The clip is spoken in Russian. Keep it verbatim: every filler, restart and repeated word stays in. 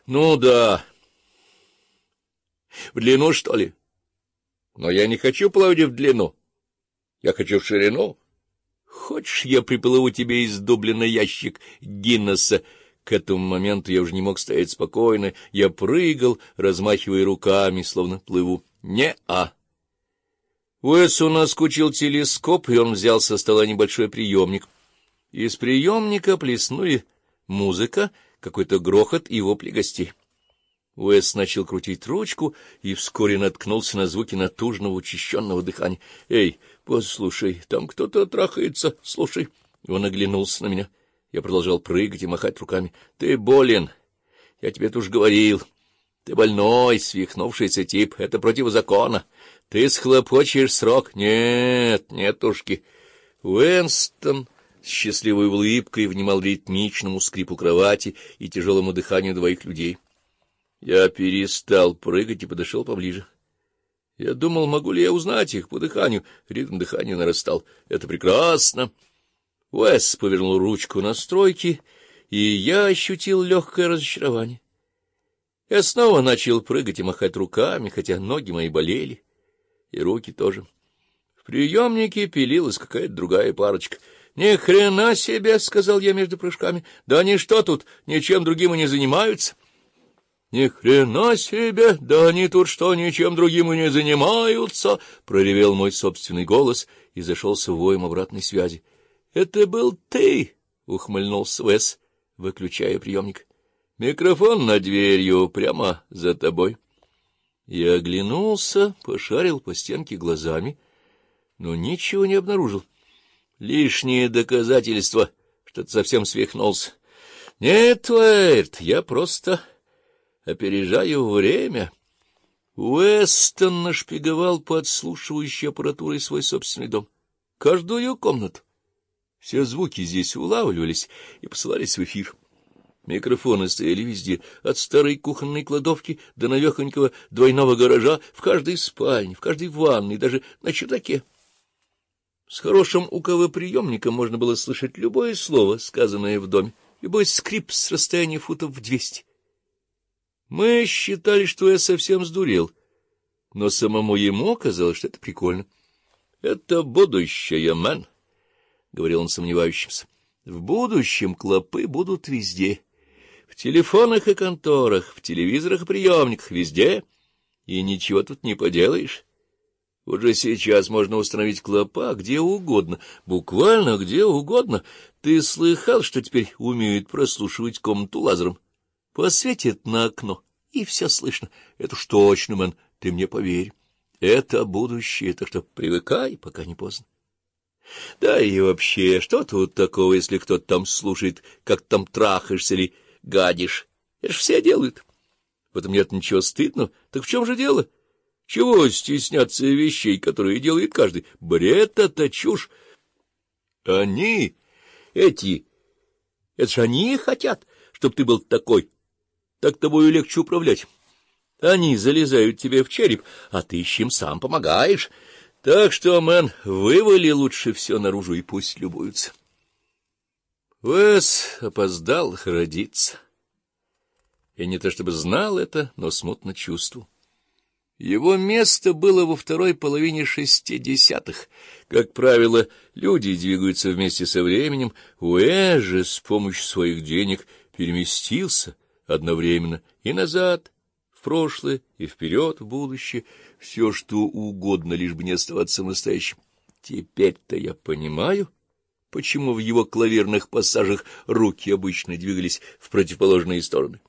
Ну да. В длину, что ли? Но я не хочу плавать в длину. Я хочу в ширину. Хочешь, я приплыву тебе из Дублина ящик Гиннесса? К этому моменту я уже не мог стоять спокойно. Я прыгал, размахивая руками, словно плыву. Не-а. Уэсу наскучил телескоп, и он взял со стола небольшой приемник. Из приемника плеснули музыка, какой-то грохот и вопли гостей. Уэс начал крутить ручку и вскоре наткнулся на звуки натужного учащенного дыхания. — Эй, послушай, там кто-то трахается, слушай. Он оглянулся на меня. Я продолжал прыгать и махать руками. — Ты болен. Я тебе это уж говорил. Ты больной, свихнувшийся тип. Это против закона. Ты схлопочешь срок. Нет, нетушки. Уэнстон с счастливой улыбкой внимал ритмичному скрипу кровати и тяжелому дыханию двоих людей. Я перестал прыгать и подошел поближе. Я думал, могу ли я узнать их по дыханию. Ритм дыхания нарастал. Это прекрасно. Уэс повернул ручку настройки, и я ощутил легкое разочарование. Я снова начал прыгать и махать руками, хотя ноги мои болели, и руки тоже. В приемнике пилилась какая-то другая парочка. — Ни хрена себе! — сказал я между прыжками. — Да они что тут, ничем другим и не занимаются? — Ни хрена себе! Да они тут что, ничем другим и не занимаются! — проревел мой собственный голос и зашелся воем обратной связи. — Это был ты! — ухмыльнулся Уэс, выключая приемник. — Микрофон над дверью, прямо за тобой. Я оглянулся, пошарил по стенке глазами, но ничего не обнаружил. Лишнее доказательство, что ты совсем свихнулся. — Нет, Уэйрт, я просто опережаю время. Уэстон нашпиговал подслушивающей аппаратурой свой собственный дом. Каждую комнату. Все звуки здесь улавливались и посылались в эфир. Микрофоны стояли везде, от старой кухонной кладовки до навехонького двойного гаража, в каждой спальне, в каждой ванной, даже на чердаке. С хорошим УКВ-приемником можно было слышать любое слово, сказанное в доме, любой скрип с расстояния футов в двести. Мы считали, что я совсем сдурел, но самому ему казалось, что это прикольно. — Это будущее, мэн, — говорил он сомневающимся. — В будущем клопы будут везде. В телефонах и конторах, в телевизорах и приемниках, везде. И ничего тут не поделаешь. Уже сейчас можно установить клопа где угодно, буквально где угодно. Ты слыхал, что теперь умеют прослушивать комнату лазером? Посветит на окно, и все слышно. Это уж точно, мэн, ты мне поверь. Это будущее, так что привыкай, пока не поздно. Да и вообще, что тут такого, если кто-то там слушает, как там трахаешься или гадишь? Это ж все делают. В этом нет ничего стыдного. Так в чем же дело? Чего стесняться вещей, которые делает каждый? Бред — это чушь. Они, эти, это ж они хотят, чтобы ты был такой. Так тобою легче управлять. Они залезают тебе в череп, а ты им сам помогаешь. Так что, мэн, вывали лучше все наружу и пусть любуются. Уэс опоздал родиться. Я не то чтобы знал это, но смутно чувствовал. Его место было во второй половине шестидесятых. Как правило, люди двигаются вместе со временем. Уэс же с помощью своих денег переместился одновременно и назад, в прошлое, и вперед, в будущее. Все, что угодно, лишь бы не оставаться настоящим. Теперь-то я понимаю, почему в его клавирных пассажах руки обычно двигались в противоположные стороны.